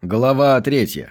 Глава 3.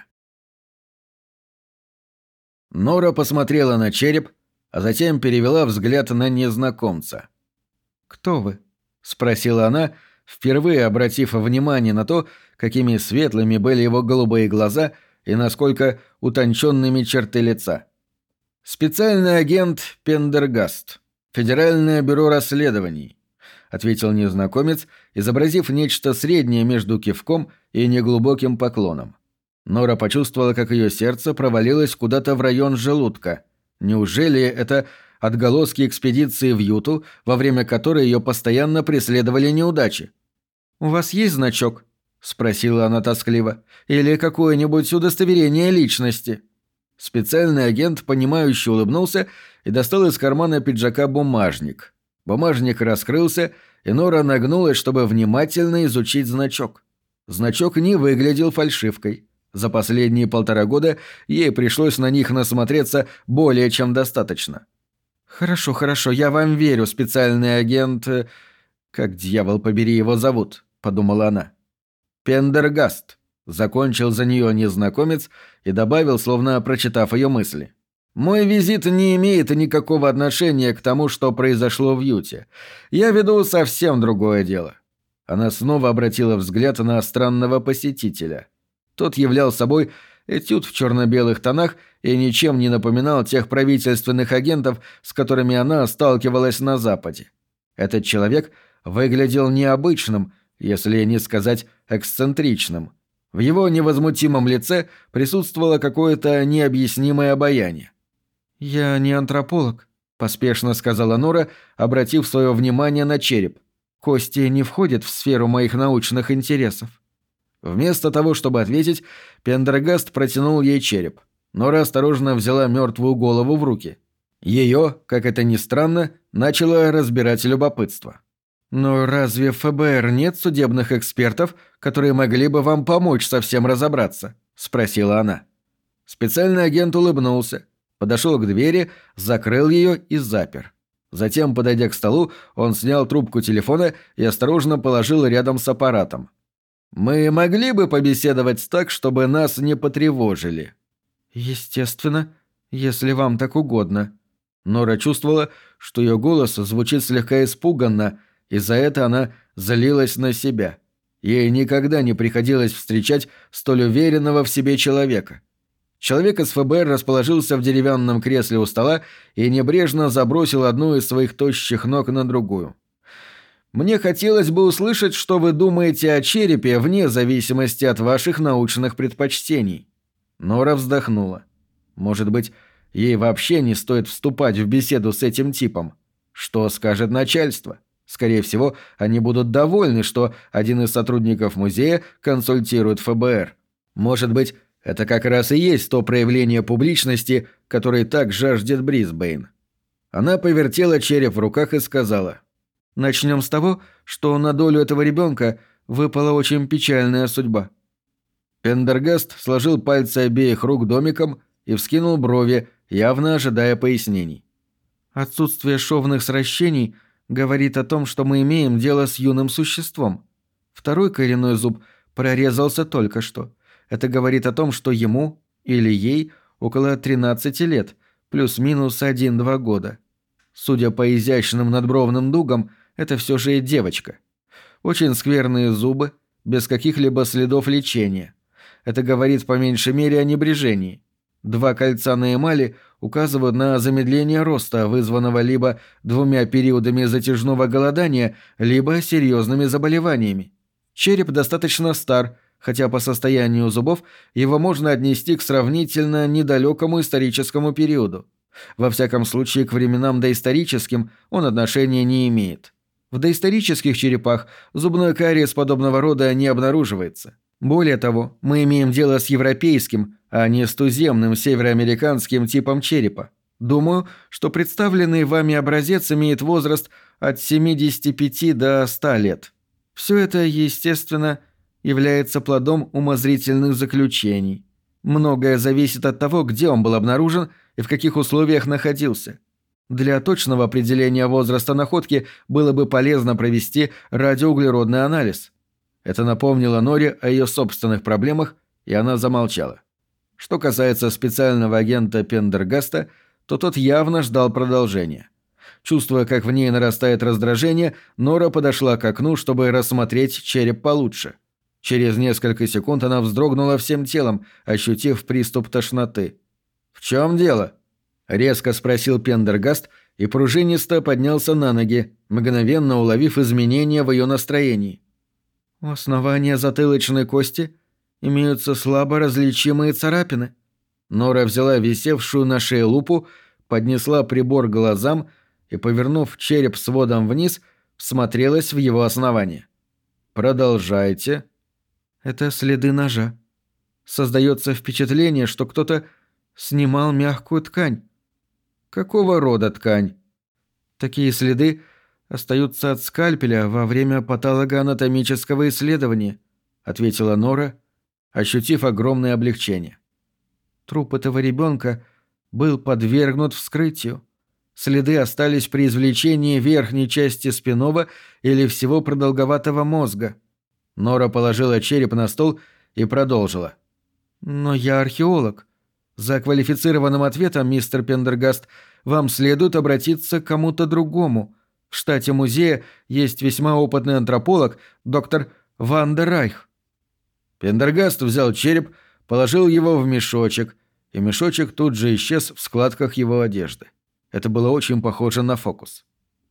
Нора посмотрела на череп, а затем перевела взгляд на незнакомца. «Кто вы?» — спросила она, впервые обратив внимание на то, какими светлыми были его голубые глаза и насколько утонченными черты лица. «Специальный агент Пендергаст. Федеральное бюро расследований», — ответил незнакомец, изобразив нечто среднее между кивком и неглубоким поклоном. Нора почувствовала, как ее сердце провалилось куда-то в район желудка. Неужели это отголоски экспедиции в Юту, во время которой ее постоянно преследовали неудачи? «У вас есть значок?» — спросила она тоскливо. «Или какое-нибудь удостоверение личности?» Специальный агент, понимающе улыбнулся и достал из кармана пиджака бумажник. Бумажник раскрылся, и Нора нагнулась, чтобы внимательно изучить значок. Значок не выглядел фальшивкой. За последние 1,5 года ей пришлось на них насмотреться более чем достаточно. «Хорошо, я вам верю, специальный агент... Как, дьявол побери, его зовут?» — подумала она. «Пендергаст», — закончил за нее незнакомец и добавил, словно прочитав ее мысли. «Мой визит не имеет никакого отношения к тому, что произошло в Юте. Я веду совсем другое дело». Она снова обратила взгляд на странного посетителя. Тот являл собой этюд в черно-белых тонах и ничем не напоминал тех правительственных агентов, с которыми она сталкивалась на Западе. Этот человек выглядел необычным, если не сказать эксцентричным. В его невозмутимом лице присутствовало какое-то необъяснимое обаяние. «Я не антрополог», — поспешно сказала Нора, обратив свое внимание на череп. «Кости не входят в сферу моих научных интересов». Вместо того, чтобы ответить, Пендергаст протянул ей череп. Нора осторожно взяла мертвую голову в руки. Ее, как это ни странно, начало разбирать любопытство. «Но разве в ФБР нет судебных экспертов, которые могли бы вам помочь со всем разобраться?» — спросила она. Специальный агент улыбнулся, подошел к двери, закрыл ее и запер. Затем, подойдя к столу, он снял трубку телефона и осторожно положил рядом с аппаратом. «Мы могли бы побеседовать так, чтобы нас не потревожили?» «Естественно, если вам так угодно». Нора чувствовала, что ее голос звучит слегка испуганно, и за это она злилась на себя. Ей никогда не приходилось встречать столь уверенного в себе человека. Человек из ФБР расположился в деревянном кресле у стола и небрежно забросил одну из своих тощих ног на другую. «Мне хотелось бы услышать, что вы думаете о черепе вне зависимости от ваших научных предпочтений». Нора вздохнула. Может быть, ей вообще не стоит вступать в беседу с этим типом. Что скажет начальство? Скорее всего, они будут довольны, что один из сотрудников музея консультирует ФБР. Может быть, это как раз и есть то проявление публичности, которое так жаждет Брисбейн. Она повертела череп в руках и сказала: «Начнем с того, что на долю этого ребенка выпала очень печальная судьба». Пендергаст сложил пальцы обеих рук домиком и вскинул брови, явно ожидая пояснений. «Отсутствие шовных сращений говорит о том, что мы имеем дело с юным существом. Второй коренной зуб прорезался только что. Это говорит о том, что ему или ей около 13 лет, плюс-минус 1-2 года. Судя по изящным надбровным дугам, это все же и девочка. Очень скверные зубы, без каких-либо следов лечения. Это говорит по меньшей мере о небрежении. 2 кольца на эмали указывают на замедление роста, вызванного либо 2 периодами затяжного голодания, либо серьезными заболеваниями. Череп достаточно стар, хотя по состоянию зубов его можно отнести к сравнительно недалекому историческому периоду. Во всяком случае, к временам доисторическим он отношения не имеет. В доисторических черепах зубной кариес подобного рода не обнаруживается. Более того, мы имеем дело с европейским, а не с туземным североамериканским типом черепа. Думаю, что представленный вами образец имеет возраст от 75 до 100 лет. Все это, естественно, является плодом умозрительных заключений. Многое зависит от того, где он был обнаружен и в каких условиях находился. Для точного определения возраста находки было бы полезно провести радиоуглеродный анализ. Это напомнило Норе о ее собственных проблемах, и она замолчала. Что касается специального агента Пендергаста, то тот явно ждал продолжения. Чувствуя, как в ней нарастает раздражение, Нора подошла к окну, чтобы рассмотреть череп получше. Через несколько секунд она вздрогнула всем телом, ощутив приступ тошноты. «В чем дело?» — резко спросил Пендергаст и пружинисто поднялся на ноги, мгновенно уловив изменения в ее настроении. «У основания затылочной кости имеются слабо различимые царапины». Нора взяла висевшую на шее лупу, поднесла прибор к глазам и, повернув череп сводом вниз, всмотрелась в его основание. «Продолжайте». «Это следы ножа. Создается впечатление, что кто-то снимал мягкую ткань». «Какого рода ткань?» «Такие следы остаются от скальпеля во время патологоанатомического исследования», — ответила Нора, ощутив огромное облегчение. «Труп этого ребенка был подвергнут вскрытию. Следы остались при извлечении верхней части спинного или всего продолговатого мозга». Нора положила череп на стол и продолжила. «Но я археолог. За квалифицированным ответом, мистер Пендергаст, вам следует обратиться к кому-то другому. В штате музея есть весьма опытный антрополог, доктор Ван дер Райх». Пендергаст взял череп, положил его в мешочек, и мешочек тут же исчез в складках его одежды. Это было очень похоже на фокус.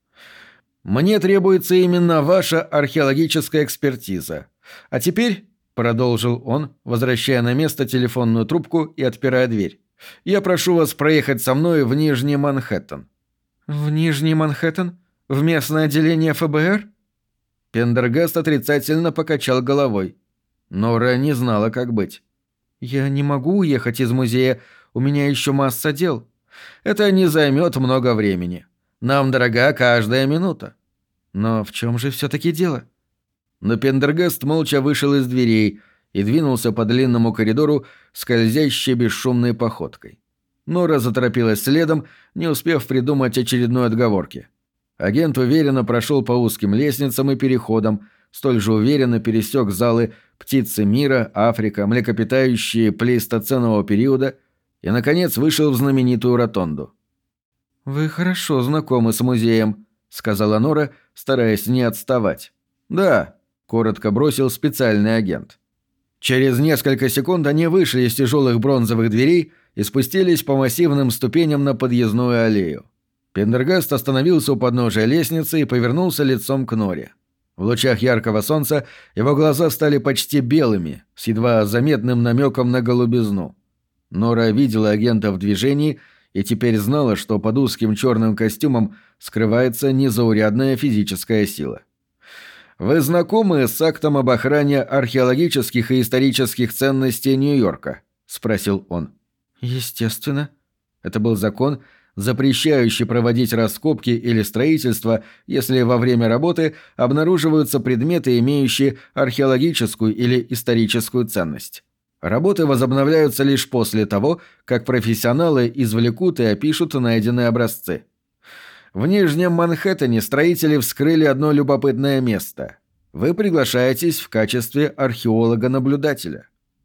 «Мне требуется именно ваша археологическая экспертиза. А теперь, — продолжил он, возвращая на место телефонную трубку и отпирая дверь, — я прошу вас проехать со мной в Нижний Манхэттен». «В Нижний Манхэттен? В местное отделение ФБР?» Пендергаст отрицательно покачал головой. Нора не знала, как быть. «Я не могу уехать из музея, у меня еще масса дел». «Это не займет много времени. Нам дорога каждая минута». «Но в чем же все-таки дело?» Но Пендергаст молча вышел из дверей и двинулся по длинному коридору, скользящей бесшумной походкой. Нора заторопилась следом, не успев придумать очередной отговорки. Агент уверенно прошел по узким лестницам и переходам, столь же уверенно пересек залы «Птицы мира», «Африка», «Млекопитающие плейстоценового периода» и, наконец, вышел в знаменитую ротонду. «Вы хорошо знакомы с музеем», — сказала Нора, стараясь не отставать. «Да», — коротко бросил специальный агент. Через несколько секунд они вышли из тяжелых бронзовых дверей и спустились по массивным ступеням на подъездную аллею. Пендергаст остановился у подножия лестницы и повернулся лицом к Норе. В лучах яркого солнца его глаза стали почти белыми, с едва заметным намеком на голубизну. Нора видела агента в движении и теперь знала, что под узким черным костюмом скрывается незаурядная физическая сила. «Вы знакомы с актом об охране археологических и исторических ценностей Нью-Йорка?» — спросил он. «Естественно». Это был закон, запрещающий проводить раскопки или строительство, если во время работы обнаруживаются предметы, имеющие археологическую или историческую ценность. Работы возобновляются лишь после того, как профессионалы извлекут и опишут найденные образцы. В Нижнем Манхэттене строители вскрыли одно любопытное место. Вы приглашаетесь в качестве археолога-наблюдателя.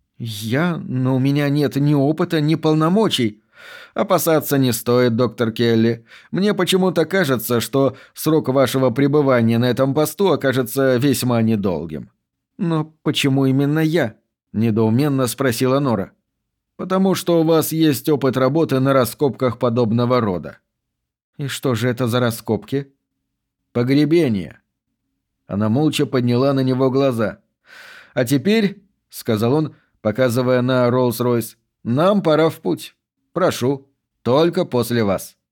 Но у меня нет ни опыта, ни полномочий. Опасаться не стоит, доктор Келли. Мне почему-то кажется, что срок вашего пребывания на этом посту окажется весьма недолгим. Но почему именно я? Недоуменно спросила Нора. «Потому что у вас есть опыт работы на раскопках подобного рода». «И что же это за раскопки?» «Погребение». Она молча подняла на него глаза. «А теперь», — сказал он, показывая на Роллс-Ройс, — «нам пора в путь. Прошу, только после вас».